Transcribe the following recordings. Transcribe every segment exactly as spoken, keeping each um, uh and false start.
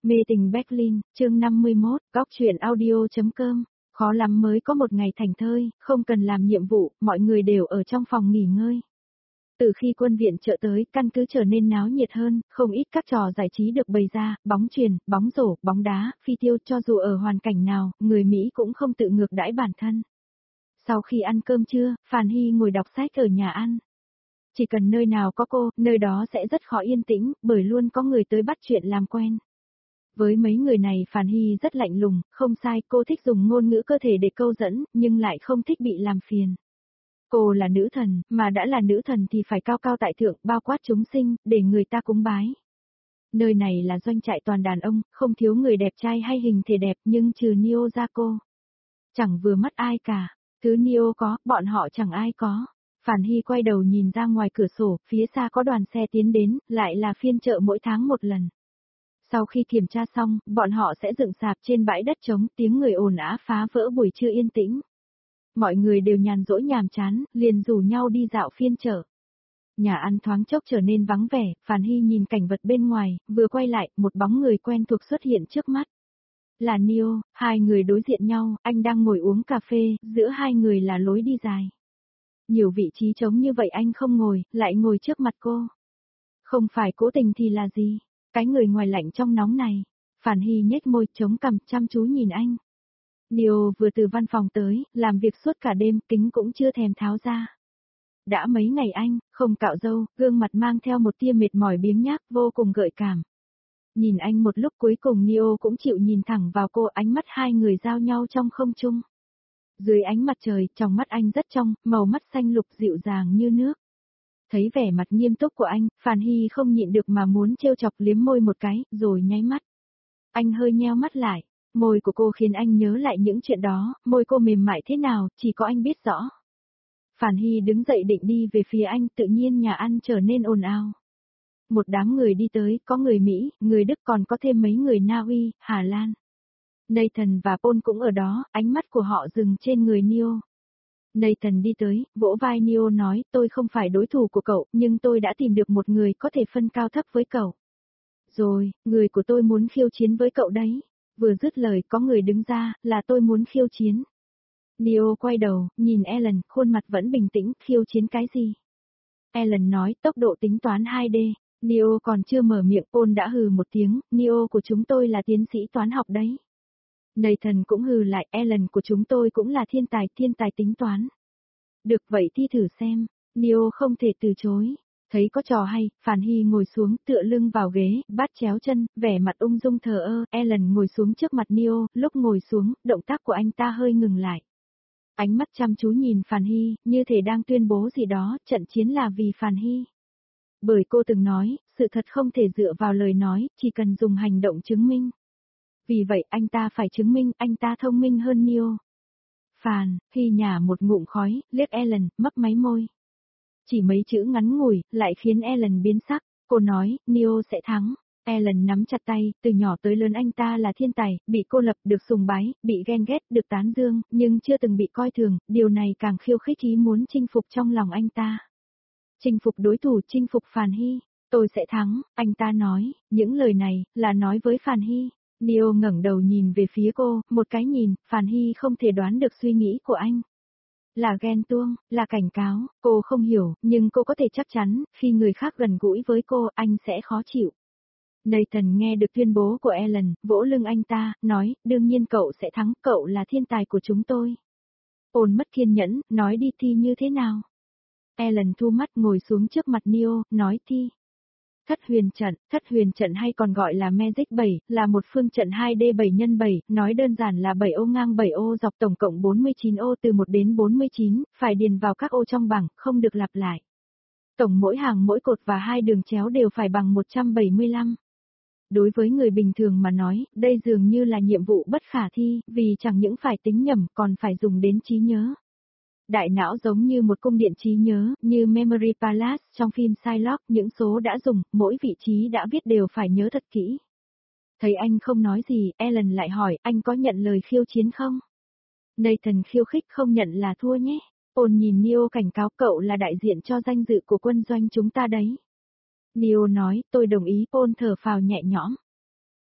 Mê tình Berlin, chương năm mươi mốt, góc truyện audio.com, khó lắm mới có một ngày thành thơi, không cần làm nhiệm vụ, mọi người đều ở trong phòng nghỉ ngơi. Từ khi quân viện trợ tới, căn cứ trở nên náo nhiệt hơn, không ít các trò giải trí được bày ra, bóng chuyền, bóng rổ, bóng đá, phi tiêu, cho dù ở hoàn cảnh nào, người Mỹ cũng không tự ngược đãi bản thân. Sau khi ăn cơm trưa, Phàn Hy ngồi đọc sách ở nhà ăn. Chỉ cần nơi nào có cô, nơi đó sẽ rất khó yên tĩnh, bởi luôn có người tới bắt chuyện làm quen. Với mấy người này Phàn Hy rất lạnh lùng, không sai, cô thích dùng ngôn ngữ cơ thể để câu dẫn, nhưng lại không thích bị làm phiền. Cô là nữ thần, mà đã là nữ thần thì phải cao cao tại thượng, bao quát chúng sinh, để người ta cúng bái. Nơi này là doanh trại toàn đàn ông, không thiếu người đẹp trai hay hình thể đẹp, nhưng trừ Neo ra cô. Chẳng vừa mắt ai cả, thứ Neo có, bọn họ chẳng ai có. Phàn Hy quay đầu nhìn ra ngoài cửa sổ, phía xa có đoàn xe tiến đến, lại là phiên chợ mỗi tháng một lần. Sau khi kiểm tra xong, bọn họ sẽ dựng sạp trên bãi đất trống, tiếng người ồn ào phá vỡ buổi trưa yên tĩnh. Mọi người đều nhàn rỗi nhàm chán, liền rủ nhau đi dạo phiên chợ. Nhà ăn thoáng chốc trở nên vắng vẻ, Phàn Hy nhìn cảnh vật bên ngoài, vừa quay lại, một bóng người quen thuộc xuất hiện trước mắt. Là Neo, hai người đối diện nhau, anh đang ngồi uống cà phê, giữa hai người là lối đi dài. Nhiều vị trí trống như vậy anh không ngồi, lại ngồi trước mặt cô. Không phải cố tình thì là gì? Cái người ngoài lạnh trong nóng này. Phàn Hy nhếch môi chống cằm chăm chú nhìn anh. Neo vừa từ văn phòng tới, làm việc suốt cả đêm, kính cũng chưa thèm tháo ra. Đã mấy ngày anh, không cạo râu, gương mặt mang theo một tia mệt mỏi biếng nhác, vô cùng gợi cảm. Nhìn anh một lúc cuối cùng Neo cũng chịu nhìn thẳng vào cô, ánh mắt hai người giao nhau trong không trung. Dưới ánh mặt trời, trong mắt anh rất trong, màu mắt xanh lục dịu dàng như nước. Thấy vẻ mặt nghiêm túc của anh, Phàn Hy không nhịn được mà muốn trêu chọc liếm môi một cái, rồi nháy mắt. Anh hơi nheo mắt lại, môi của cô khiến anh nhớ lại những chuyện đó, môi cô mềm mại thế nào, chỉ có anh biết rõ. Phàn Hy đứng dậy định đi về phía anh, tự nhiên nhà ăn trở nên ồn ào. Một đám người đi tới, có người Mỹ, người Đức còn có thêm mấy người Na Uy, Hà Lan. Nathan và Paul cũng ở đó, ánh mắt của họ dừng trên người Neo. Nathan đi tới, vỗ vai Neo nói, tôi không phải đối thủ của cậu, nhưng tôi đã tìm được một người có thể phân cao thấp với cậu. Rồi, người của tôi muốn khiêu chiến với cậu đấy. Vừa dứt lời có người đứng ra, là tôi muốn khiêu chiến. Neo quay đầu, nhìn Ellen, khuôn mặt vẫn bình tĩnh, khiêu chiến cái gì? Ellen nói, tốc độ tính toán hai D. Neo còn chưa mở miệng, Paul đã hừ một tiếng, Neo của chúng tôi là tiến sĩ toán học đấy. Nathan cũng hừ lại, Ellen của chúng tôi cũng là thiên tài, thiên tài tính toán. Được vậy thi thử xem, Neo không thể từ chối. Thấy có trò hay, Phàn Hy ngồi xuống tựa lưng vào ghế, bát chéo chân, vẻ mặt ung dung thờ ơ, Ellen ngồi xuống trước mặt Neo, lúc ngồi xuống, động tác của anh ta hơi ngừng lại. Ánh mắt chăm chú nhìn Phàn Hy, như thể đang tuyên bố gì đó, trận chiến là vì Phàn Hy. Bởi cô từng nói, sự thật không thể dựa vào lời nói, chỉ cần dùng hành động chứng minh. Vì vậy anh ta phải chứng minh anh ta thông minh hơn Neo. Phàn Hy nhả một ngụm khói, liếc Ellen, mấp máy môi. Chỉ mấy chữ ngắn ngủi, lại khiến Ellen biến sắc. Cô nói, Neo sẽ thắng. Ellen nắm chặt tay, từ nhỏ tới lớn anh ta là thiên tài, bị cô lập, được sùng bái, bị ghen ghét, được tán dương, nhưng chưa từng bị coi thường, điều này càng khiêu khích ý muốn chinh phục trong lòng anh ta. Chinh phục đối thủ, chinh phục Phàn Hy. Tôi sẽ thắng, anh ta nói, những lời này, là nói với Phàn Hy. Neo ngẩng đầu nhìn về phía cô, một cái nhìn, Phàn Hy không thể đoán được suy nghĩ của anh. Là ghen tuông, là cảnh cáo, cô không hiểu, nhưng cô có thể chắc chắn, khi người khác gần gũi với cô, anh sẽ khó chịu. Nathan nghe được tuyên bố của Ellen, vỗ lưng anh ta, nói, đương nhiên cậu sẽ thắng, cậu là thiên tài của chúng tôi. Paul mất kiên nhẫn, nói đi thi như thế nào? Ellen thu mắt ngồi xuống trước mặt Neo, nói thi. Thất huyền trận, thất huyền trận hay còn gọi là Magic bảy, là một phương trận hai D bảy nhân bảy, nói đơn giản là bảy ô ngang bảy ô dọc tổng cộng bốn mươi chín ô từ một đến bốn mươi chín, phải điền vào các ô trong bảng, không được lặp lại. Tổng mỗi hàng mỗi cột và hai đường chéo đều phải bằng một trăm bảy mươi lăm. Đối với người bình thường mà nói, đây dường như là nhiệm vụ bất khả thi, vì chẳng những phải tính nhẩm còn phải dùng đến trí nhớ. Đại não giống như một cung điện trí nhớ, như Memory Palace trong phim Shylock, những số đã dùng, mỗi vị trí đã viết đều phải nhớ thật kỹ. Thấy anh không nói gì, Ellen lại hỏi, anh có nhận lời khiêu chiến không? Nathan khiêu khích không nhận là thua nhé. Paul nhìn Neo cảnh cáo, cậu là đại diện cho danh dự của quân doanh chúng ta đấy. Neo nói, tôi đồng ý. Paul thở phào nhẹ nhõm.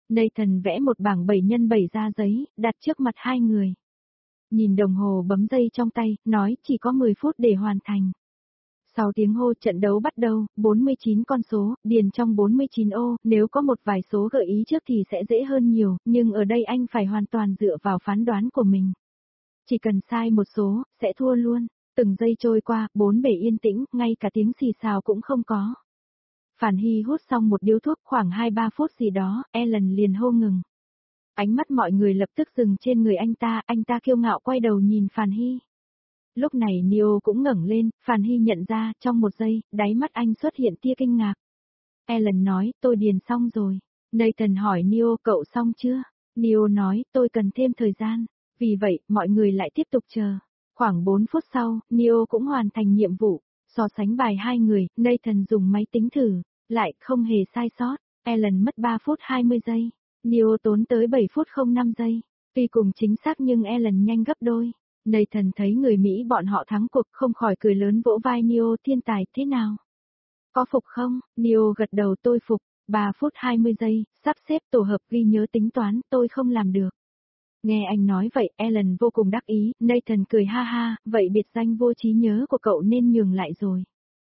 Nathan vẽ một bảng bảy nhân bảy ra giấy, đặt trước mặt hai người. Nhìn đồng hồ bấm giây trong tay, nói chỉ có mười phút để hoàn thành. Sau tiếng hô trận đấu bắt đầu, bốn mươi chín con số, điền trong bốn mươi chín ô, nếu có một vài số gợi ý trước thì sẽ dễ hơn nhiều, nhưng ở đây anh phải hoàn toàn dựa vào phán đoán của mình. Chỉ cần sai một số, sẽ thua luôn. Từng giây trôi qua, bốn bể yên tĩnh, ngay cả tiếng xì xào cũng không có. Phản Hy hút xong một điếu thuốc khoảng hai ba phút gì đó, Ellen liền hô ngừng. Ánh mắt mọi người lập tức dừng trên người anh ta, anh ta kiêu ngạo quay đầu nhìn Phản Hy. Lúc này Neo cũng ngẩng lên, Phản Hy nhận ra, trong một giây, đáy mắt anh xuất hiện tia kinh ngạc. Ellen nói, tôi điền xong rồi. Nathan hỏi Neo, cậu xong chưa? Neo nói, tôi cần thêm thời gian. Vì vậy, mọi người lại tiếp tục chờ. Khoảng bốn phút sau, Neo cũng hoàn thành nhiệm vụ. So sánh bài hai người, Nathan dùng máy tính thử, lại không hề sai sót. Ellen mất ba phút hai mươi giây. Neo tốn tới bảy phút không năm giây. Tuy cùng chính xác nhưng Ellen nhanh gấp đôi. Nathan thấy người Mỹ bọn họ thắng cuộc không khỏi cười lớn vỗ vai Neo, thiên tài thế nào? Có phục không? Neo gật đầu, tôi phục. ba phút hai mươi giây, sắp xếp tổ hợp ghi nhớ tính toán, tôi không làm được. Nghe anh nói vậy, Ellen vô cùng đắc ý, Nathan cười ha ha, vậy biệt danh vô trí nhớ của cậu nên nhường lại rồi.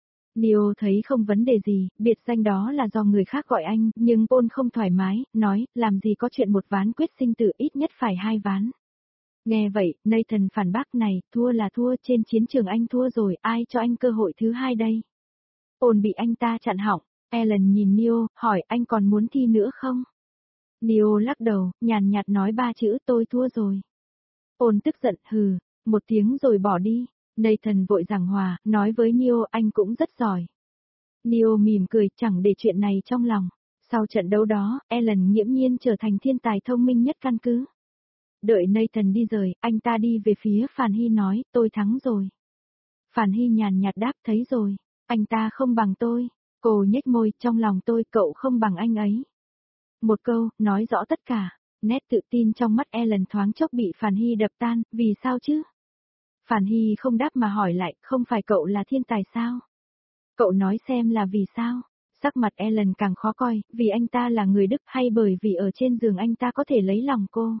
Neo thấy không vấn đề gì, biệt danh đó là do người khác gọi anh, nhưng Paul không thoải mái, nói, làm gì có chuyện một ván quyết sinh tử, ít nhất phải hai ván. Nghe vậy, Nathan phản bác, này, thua là thua, trên chiến trường anh thua rồi, ai cho anh cơ hội thứ hai đây? Paul bị anh ta chặn họng. Ellen nhìn Neo, hỏi, anh còn muốn thi nữa không? Neo lắc đầu, nhàn nhạt nói ba chữ, tôi thua rồi. Paul tức giận, hừ, một tiếng rồi bỏ đi. Nathan vội giảng hòa, nói với Neo, anh cũng rất giỏi. Neo mỉm cười, chẳng để chuyện này trong lòng. Sau trận đấu đó, Ellen nghiễm nhiên trở thành thiên tài thông minh nhất căn cứ. Đợi Nathan đi rời, anh ta đi về phía Phản Hy nói, tôi thắng rồi. Phản Hy nhàn nhạt đáp, thấy rồi, anh ta không bằng tôi. Cô nhếch môi, trong lòng tôi, cậu không bằng anh ấy. Một câu, nói rõ tất cả. Nét tự tin trong mắt Ellen thoáng chốc bị Phản Hy đập tan, vì sao chứ? Phản Hy không đáp mà hỏi lại, không phải cậu là thiên tài sao? Cậu nói xem là vì sao? Sắc mặt Ellen càng khó coi, vì anh ta là người Đức hay bởi vì ở trên giường anh ta có thể lấy lòng cô?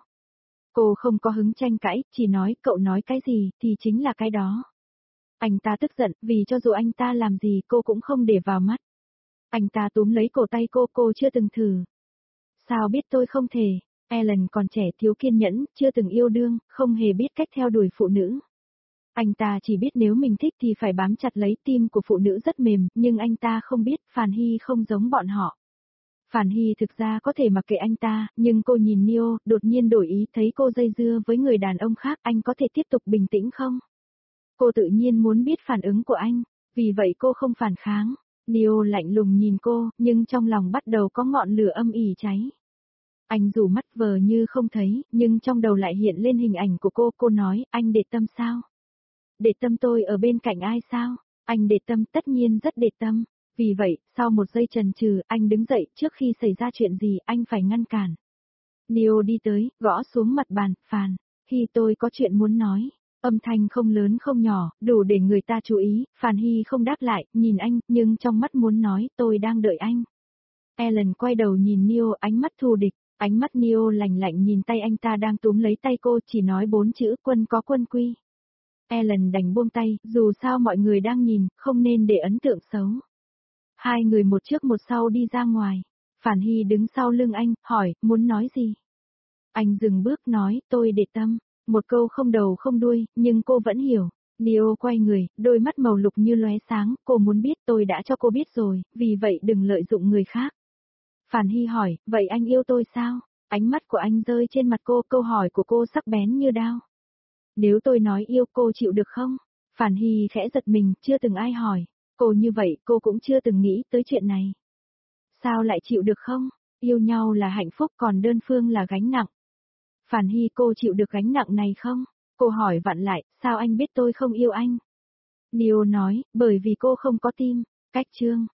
Cô không có hứng tranh cãi, chỉ nói, cậu nói cái gì, thì chính là cái đó. Anh ta tức giận, vì cho dù anh ta làm gì cô cũng không để vào mắt. Anh ta túm lấy cổ tay cô, cô chưa từng thử. Sao biết tôi không thể? Ellen còn trẻ thiếu kiên nhẫn, chưa từng yêu đương, không hề biết cách theo đuổi phụ nữ. Anh ta chỉ biết nếu mình thích thì phải bám chặt lấy, tim của phụ nữ rất mềm, nhưng anh ta không biết, Phản Hy không giống bọn họ. Phản Hy thực ra có thể mặc kệ anh ta, nhưng cô nhìn Neo, đột nhiên đổi ý, thấy cô dây dưa với người đàn ông khác, anh có thể tiếp tục bình tĩnh không? Cô tự nhiên muốn biết phản ứng của anh, vì vậy cô không phản kháng. Neo lạnh lùng nhìn cô, nhưng trong lòng bắt đầu có ngọn lửa âm ỉ cháy. Anh rủ mắt vờ như không thấy, nhưng trong đầu lại hiện lên hình ảnh của cô, cô nói, anh để tâm sao? Để tâm tôi ở bên cạnh ai sao? Anh để tâm, tất nhiên rất để tâm. Vì vậy, sau một giây chần chừ, anh đứng dậy, trước khi xảy ra chuyện gì, anh phải ngăn cản. Neo đi tới, gõ xuống mặt bàn, Phàn, Hy tôi có chuyện muốn nói. Âm thanh không lớn không nhỏ, đủ để người ta chú ý, Phàn Hy không đáp lại, nhìn anh, nhưng trong mắt muốn nói, tôi đang đợi anh. Ellen quay đầu nhìn Neo, ánh mắt thù địch, ánh mắt Neo lạnh lạnh nhìn tay anh ta đang túm lấy tay cô, chỉ nói bốn chữ, quân có quân quy. Ellen đành buông tay, dù sao mọi người đang nhìn, không nên để ấn tượng xấu. Hai người một trước một sau đi ra ngoài. Phản Hy đứng sau lưng anh, hỏi, muốn nói gì? Anh dừng bước nói, tôi để tâm. Một câu không đầu không đuôi, nhưng cô vẫn hiểu. Neo quay người, đôi mắt màu lục như lóe sáng, cô muốn biết, tôi đã cho cô biết rồi, vì vậy đừng lợi dụng người khác. Phản Hy hỏi, vậy anh yêu tôi sao? Ánh mắt của anh rơi trên mặt cô, câu hỏi của cô sắc bén như đao. Nếu tôi nói yêu cô chịu được không? Phản Hy khẽ giật mình, chưa từng ai hỏi. Cô như vậy, cô cũng chưa từng nghĩ tới chuyện này. Sao lại chịu được không? Yêu nhau là hạnh phúc, còn đơn phương là gánh nặng. Phản Hy, cô chịu được gánh nặng này không? Cô hỏi vặn lại, sao anh biết tôi không yêu anh? Neo nói, bởi vì cô không có tim. Cách chương.